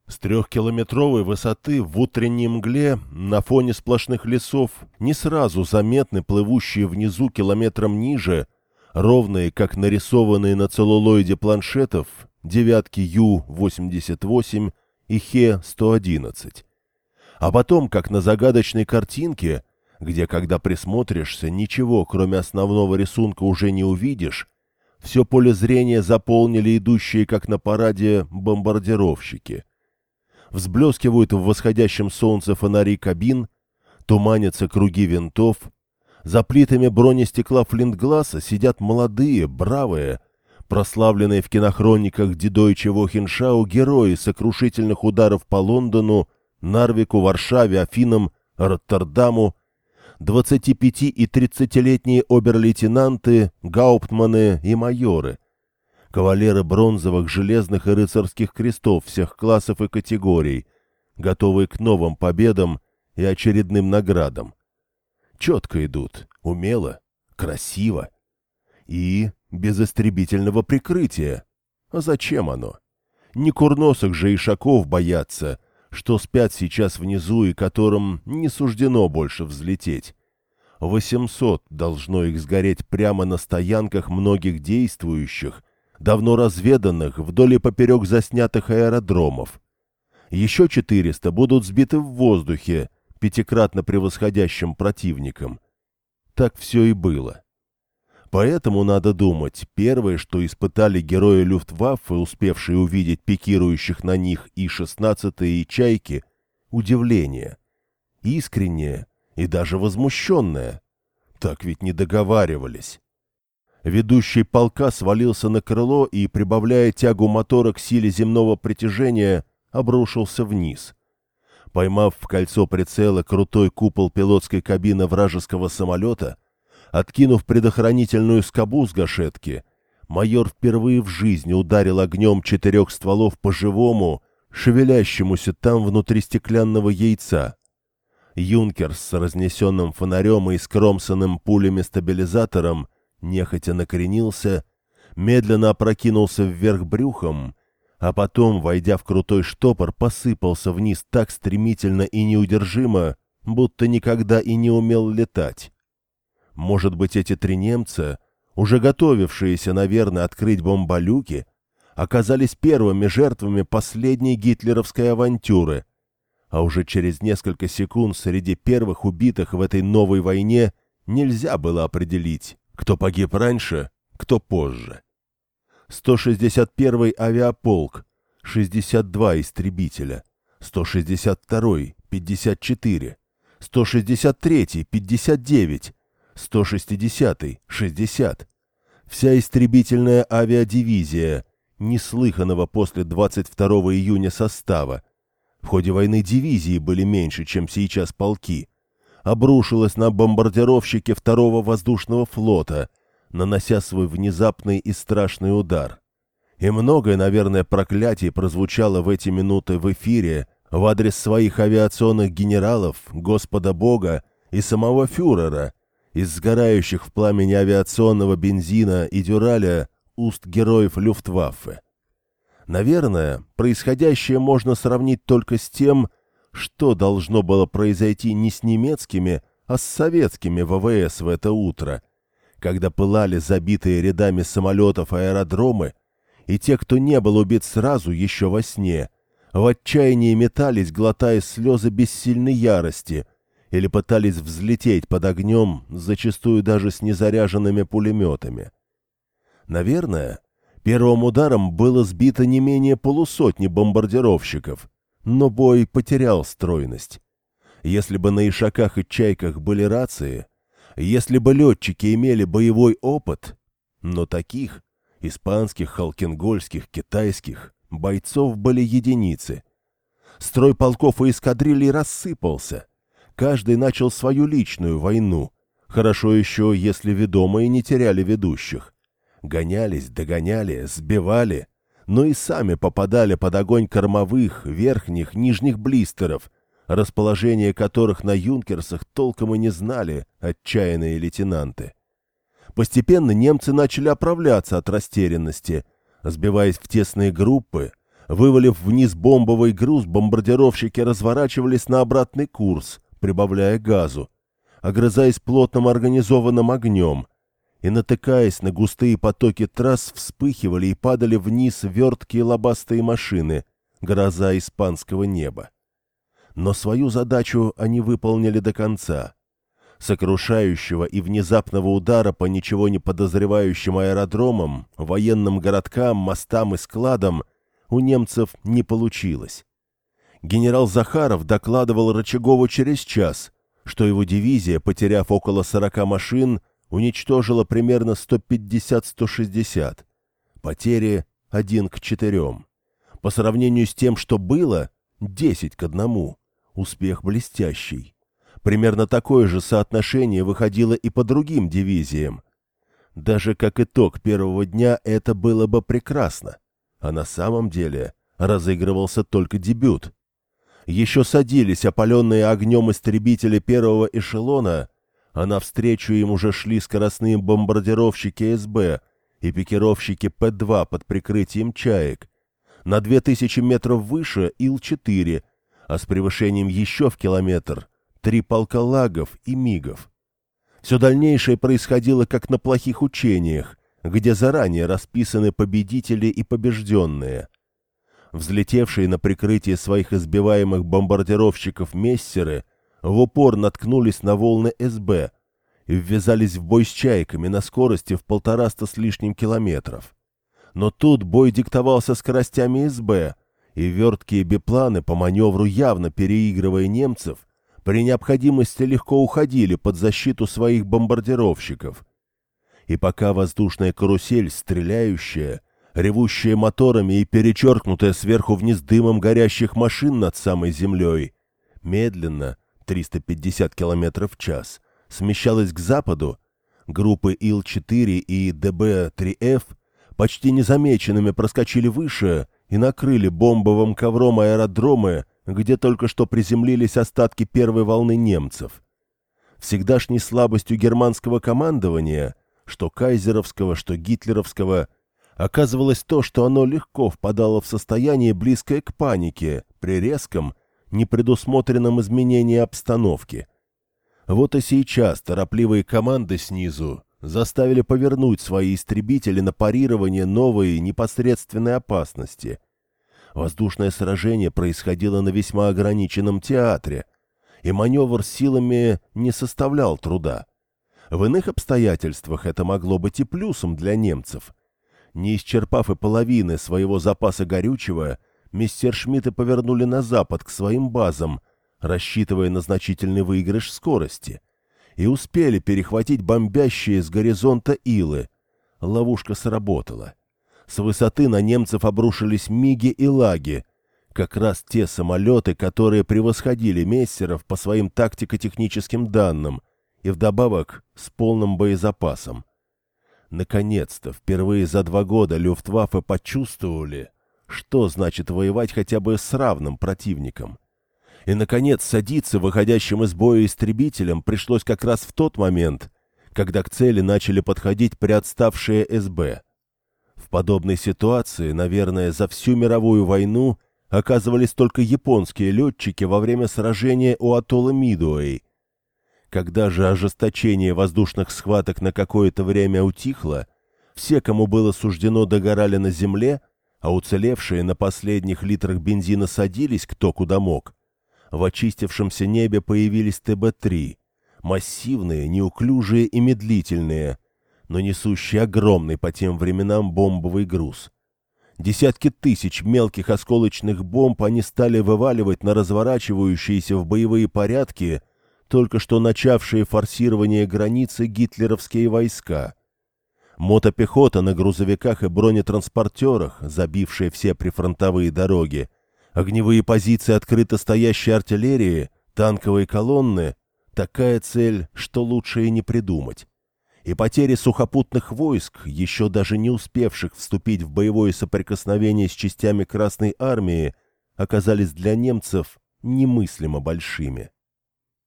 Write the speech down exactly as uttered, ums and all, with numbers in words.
С трехкилометровой высоты в утренней мгле на фоне сплошных лесов не сразу заметны плывущие внизу километром ниже, ровные, как нарисованные на целлулоиде планшетов, девятки Ю восемьдесят восемь и Хе сто одиннадцать. А потом, как на загадочной картинке, где, когда присмотришься, ничего, кроме основного рисунка, уже не увидишь, все поле зрения заполнили идущие, как на параде, бомбардировщики. Взблескивают в восходящем солнце фонари кабин, туманятся круги винтов, за плитами бронестекла флинтгласа сидят молодые, бравые, прославленные в кинохрониках Die Deutsche Wochenschau герои сокрушительных ударов по Лондону, Нарвику, Варшаве, Афинам, Роттердаму, двадцатипяти- и тридцатилетние обер-лейтенанты, гауптманы и майоры, кавалеры бронзовых, железных и рыцарских крестов всех классов и категорий, готовые к новым победам и очередным наградам. Четко идут, умело, красиво и без истребительного прикрытия. А зачем оно? Не курносых же ишаков боятся, что спят сейчас внизу и которым не суждено больше взлететь. Восемьсот должно их сгореть прямо на стоянках многих действующих, давно разведанных вдоль и поперек заснятых аэродромов. Еще четыреста будут сбиты в воздухе, пятикратно превосходящим противником. Так все и было. Поэтому, надо думать, первое, что испытали герои Люфтваффе, успевшие увидеть пикирующих на них И шестнадцать и «Чайки», — удивление. Искреннее и даже возмущенное. Так ведь не договаривались. Ведущий полка свалился на крыло и, прибавляя тягу мотора к силе земного притяжения, обрушился вниз. Поймав в кольцо прицела крутой купол пилотской кабины вражеского самолета, откинув предохранительную скобу с гашетки, майор впервые в жизни ударил огнем четырех стволов по живому, шевелящемуся там внутри стеклянного яйца. Юнкерс с разнесенным фонарем и скромсанным пулями-стабилизатором нехотя накренился, медленно опрокинулся вверх брюхом, а потом, войдя в крутой штопор, посыпался вниз так стремительно и неудержимо, будто никогда и не умел летать. Может быть, эти три немца, уже готовившиеся, наверное, открыть бомболюки, оказались первыми жертвами последней гитлеровской авантюры, а уже через несколько секунд среди первых убитых в этой новой войне нельзя было определить, кто погиб раньше, кто позже. сто шестьдесят первый авиаполк, шестьдесят два истребителя, сто шестьдесят второй — пятьдесят четыре, сто шестьдесят третий — пятьдесят девять, сто шестидесятый — шестьдесят. Вся истребительная авиадивизия, неслыханного после двадцать второго июня состава, в ходе войны дивизии были меньше, чем сейчас полки, обрушилась на бомбардировщики второго воздушного флота, нанося свой внезапный и страшный удар. И многое, наверное, проклятий прозвучало в эти минуты в эфире в адрес своих авиационных генералов, Господа Бога и самого фюрера, из сгорающих в пламени авиационного бензина и дюраля уст героев Люфтваффе. Наверное, происходящее можно сравнить только с тем, что должно было произойти не с немецкими, а с советскими ВВС в это утро, когда пылали забитые рядами самолетов аэродромы, и те, кто не был убит сразу еще во сне, в отчаянии метались, глотая слезы бессильной ярости, или пытались взлететь под огнем, зачастую даже с незаряженными пулеметами. Наверное, первым ударом было сбито не менее полусотни бомбардировщиков, но бой потерял стройность. Если бы на ишаках и чайках были рации, если бы летчики имели боевой опыт, но таких, испанских, халкингольских, китайских, бойцов были единицы. Строй полков и эскадрилий рассыпался. Каждый начал свою личную войну. Хорошо еще, если ведомые не теряли ведущих. Гонялись, догоняли, сбивали, но и сами попадали под огонь кормовых, верхних, нижних блистеров, расположение которых на юнкерсах толком и не знали отчаянные лейтенанты. Постепенно немцы начали оправляться от растерянности, сбиваясь в тесные группы, Вывалив вниз бомбовый груз, бомбардировщики разворачивались на обратный курс, прибавляя газу, огрызаясь плотным организованным огнем, и, натыкаясь на густые потоки трасс, вспыхивали и падали вниз верткие лобастые машины, гроза испанского неба. Но свою задачу они выполнили до конца. Сокрушающего и внезапного удара по ничего не подозревающим аэродромам, военным городкам, мостам и складам у немцев не получилось. Генерал Захаров докладывал Рычагову через час, что его дивизия, потеряв около сорока машин, уничтожила примерно сто пятьдесят - сто шестьдесят. Потери один к четырем. По сравнению с тем, что было, десять к одному. Успех блестящий. Примерно такое же соотношение выходило и по другим дивизиям. Даже как итог первого дня это было бы прекрасно. А на самом деле разыгрывался только дебют. Еще садились опаленные огнем истребители первого эшелона, а навстречу им уже шли скоростные бомбардировщики СБ и пикировщики П два под прикрытием «Чаек». На две тысячи метров выше Ил четыре, а с превышением еще в километр три полка лагов и мигов. Все дальнейшее происходило как на плохих учениях, где заранее расписаны победители и побежденные. Взлетевшие на прикрытие своих избиваемых бомбардировщиков мессеры в упор наткнулись на волны СБ и ввязались в бой с «Чайками» на скорости в полтораста с лишним километров. Но тут бой диктовался скоростями СБ, и верткие бипланы, по маневру явно переигрывая немцев, при необходимости легко уходили под защиту своих бомбардировщиков. И пока воздушная карусель, стреляющая, ревущая моторами и перечеркнутая сверху вниз дымом горящих машин над самой землей, медленно, триста пятьдесят километров в час, смещалась к западу, группы Ил четыре и Д Б три Ф почти незамеченными проскочили выше и накрыли бомбовым ковром аэродромы, где только что приземлились остатки первой волны немцев. Всегдашней слабостью германского командования, что кайзеровского, что гитлеровского, оказывалось то, что оно легко впадало в состояние, близкое к панике, при резком, непредусмотренном изменении обстановки. Вот и сейчас торопливые команды снизу заставили повернуть свои истребители на парирование новой непосредственной опасности. Воздушное сражение происходило на весьма ограниченном театре, и маневр силами не составлял труда. В иных обстоятельствах это могло быть и плюсом для немцев. Не исчерпав и половины своего запаса горючего, мессершмитты повернули на запад к своим базам, рассчитывая на значительный выигрыш скорости, и успели перехватить бомбящие с горизонта Илы. Ловушка сработала. С высоты на немцев обрушились миги и лаги, как раз те самолеты, которые превосходили мессеров по своим тактико-техническим данным и вдобавок с полным боезапасом. Наконец-то, впервые за два года Люфтваффе почувствовали, что значит воевать хотя бы с равным противником. И, наконец, садиться выходящим из боя истребителям пришлось как раз в тот момент, когда к цели начали подходить приотставшие СБ. В подобной ситуации, наверное, за всю мировую войну оказывались только японские летчики во время сражения у атолла Мидуэй. Когда же ожесточение воздушных схваток на какое-то время утихло, все, кому было суждено, догорали на земле, а уцелевшие на последних литрах бензина садились кто куда мог. В очистившемся небе появились Т Б три, массивные, неуклюжие и медлительные, но несущие огромный по тем временам бомбовый груз. Десятки тысяч мелких осколочных бомб они стали вываливать на разворачивающиеся в боевые порядки только что начавшие форсирование границы гитлеровские войска. Мотопехота на грузовиках и бронетранспортерах, забившая все прифронтовые дороги, огневые позиции открыто стоящей артиллерии, танковые колонны — такая цель, что лучше и не придумать. И потери сухопутных войск, еще даже не успевших вступить в боевое соприкосновение с частями Красной Армии, оказались для немцев немыслимо большими.